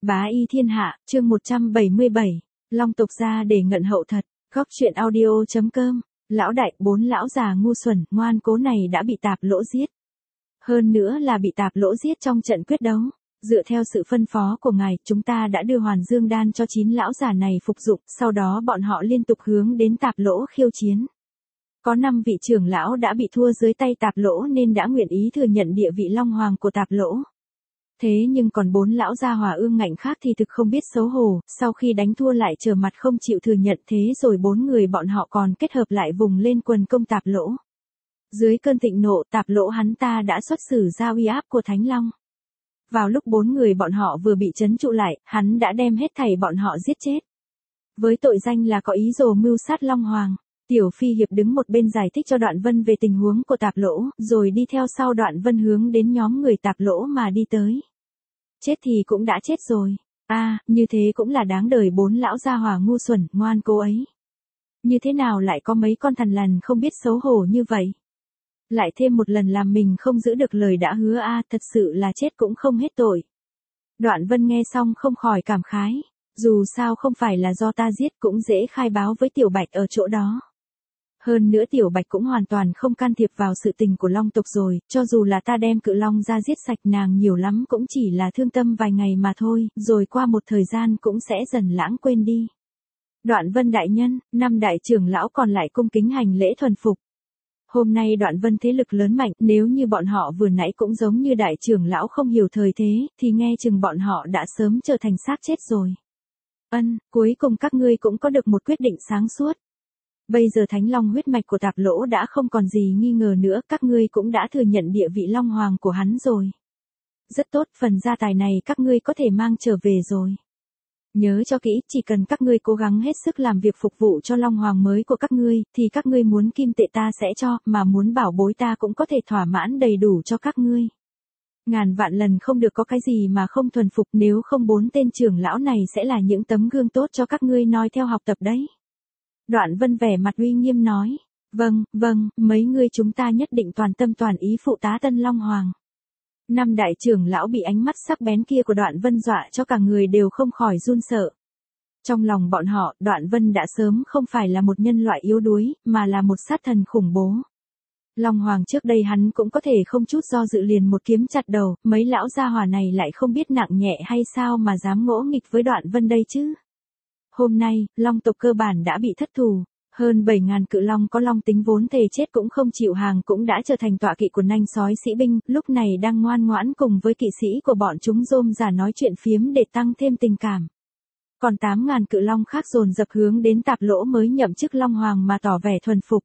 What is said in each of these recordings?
Bá y thiên hạ, chương 177. Long tộc ra để ngận hậu thật. Góc truyện audio.com. Lão đại, 4 lão già ngu xuẩn, ngoan cố này đã bị Tạp Lỗ giết. Hơn nữa là bị Tạp Lỗ giết trong trận quyết đấu. Dựa theo sự phân phó của ngài, chúng ta đã đưa Hoàn Dương đan cho 9 lão già này phục dụng, sau đó bọn họ liên tục hướng đến Tạp Lỗ khiêu chiến. Có 5 vị trưởng lão đã bị thua dưới tay Tạp Lỗ nên đã nguyện ý thừa nhận địa vị Long Hoàng của Tạp Lỗ. Thế nhưng còn 4 lão gia hỏa ương ngạnh khác thì thực không biết xấu hổ, sau khi đánh thua lại trở mặt không chịu thừa nhận, thế rồi 4 người bọn họ còn kết hợp lại vùng lên quần công Tạp Lỗ. Dưới cơn thịnh nộ, Tạp Lỗ hắn ta đã xuất xử ra uy áp của Thánh Long. Vào lúc 4 người bọn họ vừa bị trấn trụ lại, hắn đã đem hết thảy bọn họ giết chết. Với tội danh là có ý đồ mưu sát Long Hoàng, Tiểu Phi Hiệp đứng một bên giải thích cho Đoạn Vân về tình huống của Tạp Lỗ, rồi đi theo sau Đoạn Vân hướng đến nhóm người Tạp Lỗ mà đi tới. Chết thì cũng đã chết rồi. Như thế cũng là đáng đời 4 lão gia hỏa ngu xuẩn, ngoan cố ấy. Như thế nào lại có mấy con thằn lằn không biết xấu hổ như vậy? Lại thêm một lần làm mình không giữ được lời đã hứa thật sự là chết cũng không hết tội. Đoạn Vân nghe xong không khỏi cảm khái. Dù sao không phải là do ta giết cũng dễ khai báo với Tiểu Bạch ở chỗ đó. Hơn nữa Tiểu Bạch cũng hoàn toàn không can thiệp vào sự tình của Long tộc rồi, cho dù là ta đem Cự Long ra giết sạch nàng nhiều lắm cũng chỉ là thương tâm vài ngày mà thôi, rồi qua một thời gian cũng sẽ dần lãng quên đi. Đoạn Vân đại nhân, 5 đại trưởng lão còn lại cung kính hành lễ thuần phục. Hôm nay Đoạn Vân thế lực lớn mạnh, nếu như bọn họ vừa nãy cũng giống như đại trưởng lão không hiểu thời thế, thì nghe chừng bọn họ đã sớm trở thành xác chết rồi. Cuối cùng các ngươi cũng có được một quyết định sáng suốt. Bây giờ Thánh Long huyết mạch của Tạp Lỗ đã không còn gì nghi ngờ nữa, các ngươi cũng đã thừa nhận địa vị Long Hoàng của hắn rồi. Rất tốt, phần gia tài này các ngươi có thể mang trở về rồi. Nhớ cho kỹ, chỉ cần các ngươi cố gắng hết sức làm việc phục vụ cho Long Hoàng mới của các ngươi, thì các ngươi muốn kim tệ ta sẽ cho, mà muốn bảo bối ta cũng có thể thỏa mãn đầy đủ cho các ngươi. Ngàn vạn lần không được có cái gì mà không thuần phục, nếu không 4 tên trưởng lão này sẽ là những tấm gương tốt cho các ngươi noi theo học tập đấy. Đoạn Vân vẻ mặt uy nghiêm nói, vâng, mấy ngươi chúng ta nhất định toàn tâm toàn ý phụ tá Tân Long Hoàng. 5 đại trưởng lão bị ánh mắt sắc bén kia của Đoạn Vân dọa cho cả người đều không khỏi run sợ. Trong lòng bọn họ, Đoạn Vân đã sớm không phải là một nhân loại yếu đuối, mà là một sát thần khủng bố. Long Hoàng trước đây hắn cũng có thể không chút do dự liền một kiếm chặt đầu, mấy lão gia hỏa này lại không biết nặng nhẹ hay sao mà dám ngỗ nghịch với Đoạn Vân đây chứ. Hôm nay, Long tộc cơ bản đã bị thất thủ, hơn 7.000 cự long có long tính vốn thề chết cũng không chịu hàng cũng đã trở thành tọa kỵ của nanh sói sĩ binh, lúc này đang ngoan ngoãn cùng với kỵ sĩ của bọn chúng rôm rả nói chuyện phiếm để tăng thêm tình cảm. Còn 8.000 cự long khác dồn dập hướng đến Tạp Lỗ mới nhậm chức Long Hoàng mà tỏ vẻ thuần phục.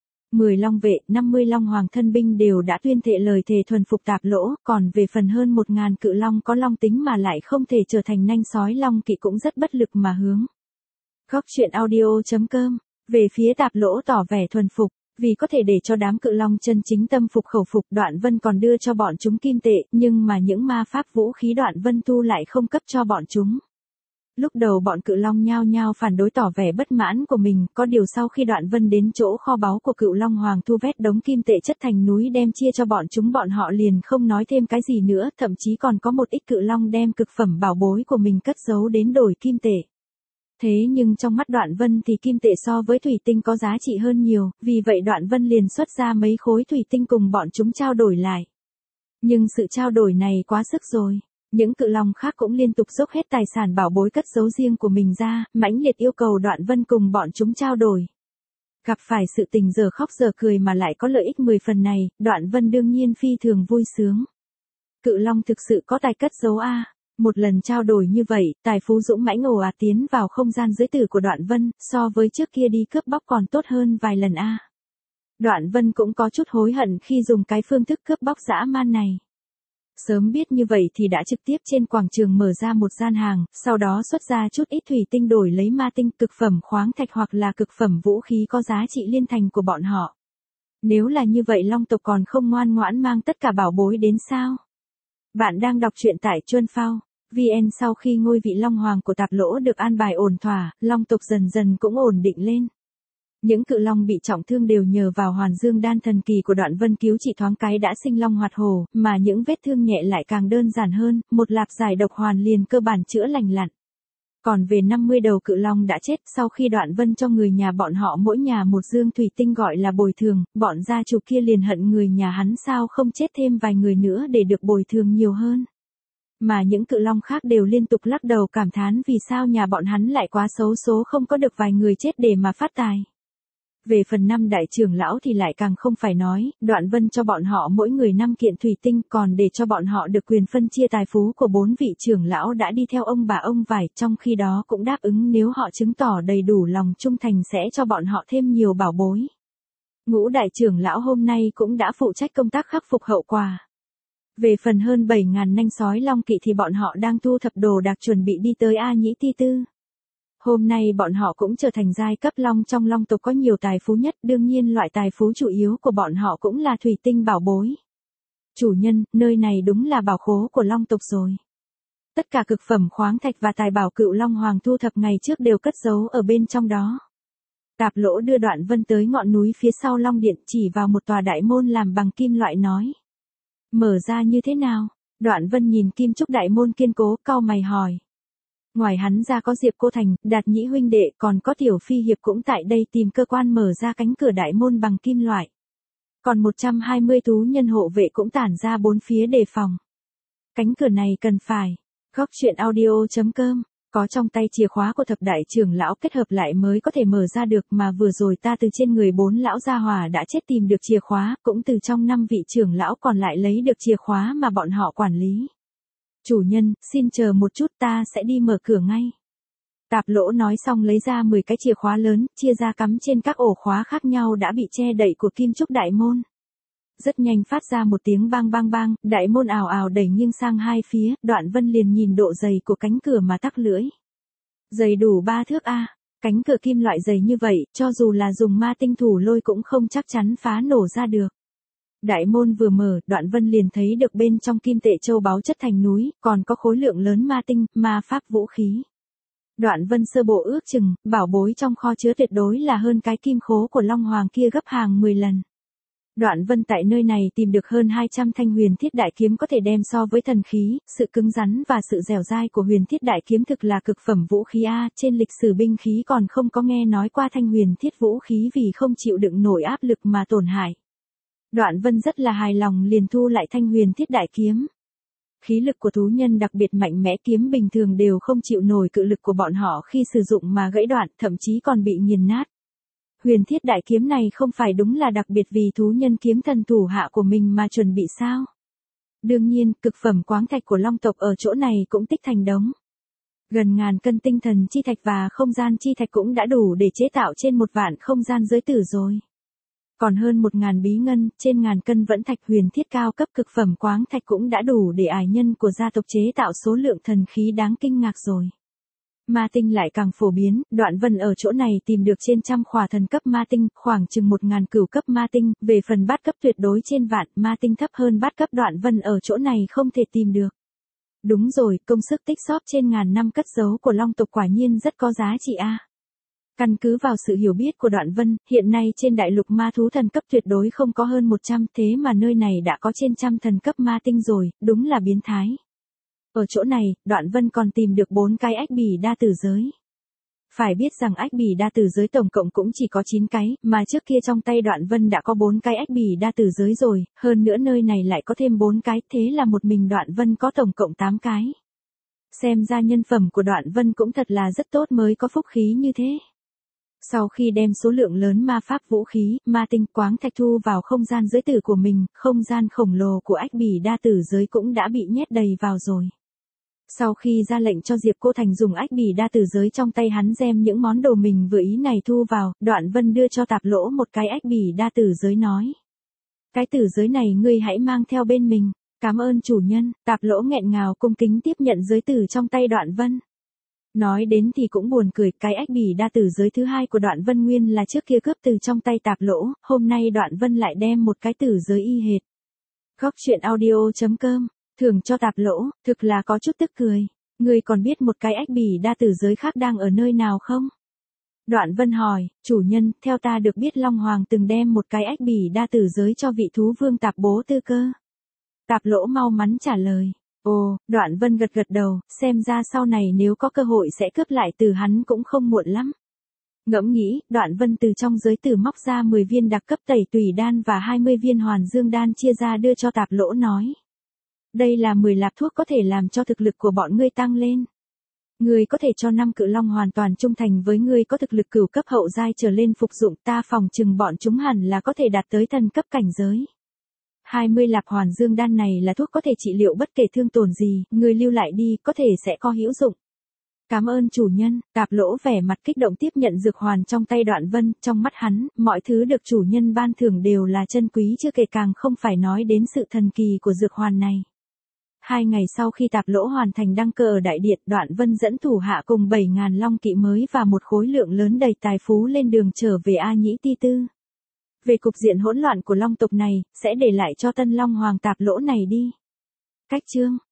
10 long vệ, 50 long hoàng thân binh đều đã tuyên thệ lời thề thuần phục Tạp Lỗ, còn về phần hơn 1.000 cự long có long tính mà lại không thể trở thành nanh sói long kỵ cũng rất bất lực mà hướng. Góc truyện audio.com. Về phía Tạp Lỗ tỏ vẻ thuần phục, vì có thể để cho đám cự long chân chính tâm phục khẩu phục, Đoạn Vân còn đưa cho bọn chúng kim tệ, nhưng mà những ma pháp vũ khí Đoạn Vân thu lại không cấp cho bọn chúng. Lúc đầu bọn cự long nhao nhao phản đối tỏ vẻ bất mãn của mình, có điều sau khi Đoạn Vân đến chỗ kho báu của Cựu Long Hoàng thu vét đống kim tệ chất thành núi đem chia cho bọn chúng, bọn họ liền không nói thêm cái gì nữa, thậm chí còn có một ít cự long đem cực phẩm bảo bối của mình cất giấu đến đổi kim tệ. Thế nhưng trong mắt Đoạn Vân thì kim tệ so với thủy tinh có giá trị hơn nhiều, vì vậy Đoạn Vân liền xuất ra mấy khối thủy tinh cùng bọn chúng trao đổi lại. Nhưng sự trao đổi này quá sức rồi. Những cự long khác cũng liên tục dốc hết tài sản bảo bối cất giấu riêng của mình ra, mãnh liệt yêu cầu Đoạn Vân cùng bọn chúng trao đổi. Gặp phải sự tình giờ khóc giờ cười mà lại có lợi ích 10 phần này, Đoạn Vân đương nhiên phi thường vui sướng. Cự long thực sự có tài cất giấu Một lần trao đổi như vậy, tài phú dũng mãnh ồ ạt tiến vào không gian giới tử của Đoạn Vân, so với trước kia đi cướp bóc còn tốt hơn vài lần Đoạn Vân cũng có chút hối hận khi dùng cái phương thức cướp bóc dã man này. Sớm biết như vậy thì đã trực tiếp trên quảng trường mở ra một gian hàng, sau đó xuất ra chút ít thủy tinh đổi lấy ma tinh, cực phẩm khoáng thạch hoặc là cực phẩm vũ khí có giá trị liên thành của bọn họ. Nếu là như vậy Long tộc còn không ngoan ngoãn mang tất cả bảo bối đến sao? Bạn đang đọc truyện tại Chuân Phao VN. Sau khi ngôi vị Long Hoàng của Tạp Lỗ được an bài ổn thỏa, Long tộc dần dần cũng ổn định lên. Những cự long bị trọng thương đều nhờ vào hoàn dương đan thần kỳ của Đoạn Vân cứu trị thoáng cái đã sinh long hoạt hổ, mà những vết thương nhẹ lại càng đơn giản hơn, một lạp giải độc hoàn liền cơ bản chữa lành lặn. Còn về 50 đầu cự long đã chết, sau khi Đoạn Vân cho người nhà bọn họ mỗi nhà một dương thủy tinh gọi là bồi thường, bọn gia chủ kia liền hận người nhà hắn sao không chết thêm vài người nữa để được bồi thường nhiều hơn. Mà những cự long khác đều liên tục lắc đầu cảm thán vì sao nhà bọn hắn lại quá xấu số không có được vài người chết để mà phát tài. Về phần 5 đại trưởng lão thì lại càng không phải nói, Đoạn Vân cho bọn họ mỗi người 5 kiện thủy tinh còn để cho bọn họ được quyền phân chia tài phú của 4 vị trưởng lão đã đi theo ông bà ông vải, trong khi đó cũng đáp ứng nếu họ chứng tỏ đầy đủ lòng trung thành sẽ cho bọn họ thêm nhiều bảo bối. Ngũ đại trưởng lão hôm nay cũng đã phụ trách công tác khắc phục hậu quả. Về phần hơn 7.000 nanh sói long kỵ thì bọn họ đang thu thập đồ đạc chuẩn bị đi tới A Nhĩ Ti Tư. Hôm nay bọn họ cũng trở thành giai cấp long trong long tộc có nhiều tài phú nhất, đương nhiên loại tài phú chủ yếu của bọn họ cũng là thủy tinh bảo bối. Chủ nhân, nơi này đúng là bảo khố của long tộc rồi. Tất cả cực phẩm khoáng thạch và tài bảo Cựu Long Hoàng thu thập ngày trước đều cất giấu ở bên trong đó. Tạp Lỗ đưa Đoạn Vân tới ngọn núi phía sau Long Điện chỉ vào một tòa đại môn làm bằng kim loại nói. Mở ra như thế nào? Đoạn Vân nhìn kim trúc đại môn kiên cố, cau mày hỏi. Ngoài hắn ra có Diệp Cô Thành, Đạt Nhĩ huynh đệ, còn có Tiểu Phi Hiệp cũng tại đây tìm cơ quan mở ra cánh cửa đại môn bằng kim loại. Còn 120 thú nhân hộ vệ cũng tản ra bốn phía đề phòng. Cánh cửa này cần phải. Góc truyện audio.com. Có trong tay chìa khóa của thập đại trưởng lão kết hợp lại mới có thể mở ra được, mà vừa rồi ta từ trên người 4 lão gia hỏa đã chết tìm được chìa khóa, cũng từ trong 5 vị trưởng lão còn lại lấy được chìa khóa mà bọn họ quản lý. Chủ nhân, xin chờ một chút ta sẽ đi mở cửa ngay. Tạp Lỗ nói xong lấy ra 10 cái chìa khóa lớn, chia ra cắm trên các ổ khóa khác nhau đã bị che đậy của kim trúc đại môn. Rất nhanh phát ra một tiếng bang bang bang, đại môn ào ào đẩy nghiêng sang hai phía, Đoạn Vân liền nhìn độ dày của cánh cửa mà tắc lưỡi. Dày đủ 3 thước a, cánh cửa kim loại dày như vậy, cho dù là dùng ma tinh thủ lôi cũng không chắc chắn phá nổ ra được. Đại môn vừa mở, Đoạn Vân liền thấy được bên trong kim tệ châu báu chất thành núi, còn có khối lượng lớn ma tinh, ma pháp vũ khí. Đoạn Vân sơ bộ ước chừng, bảo bối trong kho chứa tuyệt đối là hơn cái kim khố của Long Hoàng kia gấp hàng 10 lần. Đoạn Vân tại nơi này tìm được hơn 200 thanh huyền thiết đại kiếm có thể đem so với thần khí, sự cứng rắn và sự dẻo dai của huyền thiết đại kiếm thực là cực phẩm vũ khí A, trên lịch sử binh khí còn không có nghe nói qua thanh huyền thiết vũ khí vì không chịu đựng nổi áp lực mà tổn hại. Đoạn Vân rất là hài lòng liền thu lại thanh huyền thiết đại kiếm. Khí lực của thú nhân đặc biệt mạnh mẽ, kiếm bình thường đều không chịu nổi cự lực của bọn họ khi sử dụng mà gãy đoạn, thậm chí còn bị nghiền nát. Huyền thiết đại kiếm này không phải đúng là đặc biệt vì thú nhân kiếm thần thủ hạ của mình mà chuẩn bị sao? Đương nhiên, cực phẩm khoáng thạch của long tộc ở chỗ này cũng tích thành đống. Gần ngàn cân tinh thần chi thạch và không gian chi thạch cũng đã đủ để chế tạo trên 1 vạn không gian giới tử rồi. Còn hơn 1.000 bí ngân, trên ngàn cân vẫn thạch huyền thiết cao cấp cực phẩm khoáng thạch cũng đã đủ để ải nhân của gia tộc chế tạo số lượng thần khí đáng kinh ngạc rồi. Ma tinh lại càng phổ biến, Đoạn Vân ở chỗ này tìm được trên trăm khỏa thần cấp ma tinh, khoảng chừng 1.000 cửu cấp ma tinh, về phần bát cấp tuyệt đối trên vạn, ma tinh thấp hơn bát cấp Đoạn Vân ở chỗ này không thể tìm được. Đúng rồi, công sức tích xóp trên ngàn năm cất giấu của long tộc quả nhiên rất có giá trị a. Căn cứ vào sự hiểu biết của Đoạn Vân, hiện nay trên đại lục ma thú thần cấp tuyệt đối không có hơn 100, thế mà nơi này đã có trên trăm thần cấp ma tinh rồi, đúng là biến thái. Ở chỗ này, Đoạn Vân còn tìm được 4 cái ách bỉ đa tử giới. Phải biết rằng ách bỉ đa tử giới tổng cộng cũng chỉ có 9 cái, mà trước kia trong tay Đoạn Vân đã có 4 cái ách bỉ đa tử giới rồi, hơn nữa nơi này lại có thêm 4 cái, thế là một mình Đoạn Vân có tổng cộng 8 cái. Xem ra nhân phẩm của Đoạn Vân cũng thật là rất tốt mới có phúc khí như thế. Sau khi đem số lượng lớn ma pháp vũ khí, ma tinh khoáng thạch thu vào không gian giới tử của mình, không gian khổng lồ của ách bỉ đa tử giới cũng đã bị nhét đầy vào rồi. Sau khi ra lệnh cho Diệp Cô Thành dùng ách bỉ đa tử giới trong tay hắn đem những món đồ mình vừa ý này thu vào, Đoạn Vân đưa cho Tạp Lỗ một cái ách bỉ đa tử giới nói. Cái tử giới này ngươi hãy mang theo bên mình, cảm ơn chủ nhân. Tạp Lỗ nghẹn ngào cung kính tiếp nhận giới tử trong tay Đoạn Vân. Nói đến thì cũng buồn cười, cái ách bỉ đa tử giới thứ hai của Đoạn Vân nguyên là trước kia cướp từ trong tay Tạp Lỗ, hôm nay Đoạn Vân lại đem một cái tử giới y hệt. Góc truyện audio.com, thưởng cho Tạp Lỗ, thực là có chút tức cười. Ngươi còn biết một cái ách bỉ đa tử giới khác đang ở nơi nào không? Đoạn Vân hỏi, chủ nhân, theo ta được biết Long Hoàng từng đem một cái ách bỉ đa tử giới cho vị thú vương Tạp Bố Tư cơ. Tạp Lỗ mau mắn trả lời. Ồ, Đoạn Vân gật gật đầu, xem ra sau này nếu có cơ hội sẽ cướp lại từ hắn cũng không muộn lắm. Ngẫm nghĩ, Đoạn Vân từ trong giới tử móc ra 10 viên đặc cấp tẩy tùy đan và 20 viên hoàn dương đan chia ra đưa cho Tạp Lỗ nói. Đây là 10 lạp thuốc có thể làm cho thực lực của bọn ngươi tăng lên. Ngươi có thể cho 5 cự long hoàn toàn trung thành với ngươi có thực lực cửu cấp hậu giai trở lên phục dụng, ta phòng chừng bọn chúng hẳn là có thể đạt tới thần cấp cảnh giới. 20 lạp hoàn dương đan này là thuốc có thể trị liệu bất kể thương tổn gì, ngươi lưu lại đi, có thể sẽ có hữu dụng. Cảm ơn chủ nhân. Tạp Lỗ vẻ mặt kích động tiếp nhận dược hoàn trong tay Đoạn Vân, trong mắt hắn, mọi thứ được chủ nhân ban thưởng đều là chân quý chưa kể càng không phải nói đến sự thần kỳ của dược hoàn này. 2 ngày sau khi Tạp Lỗ hoàn thành đăng cơ ở đại điện, Đoạn Vân dẫn thủ hạ cùng 7.000 long kỵ mới và một khối lượng lớn đầy tài phú lên đường trở về A Nhĩ Ti Tư. Về cục diện hỗn loạn của long tộc này, sẽ để lại cho tân long hoàng Tạp Lỗ này đi. Cách chương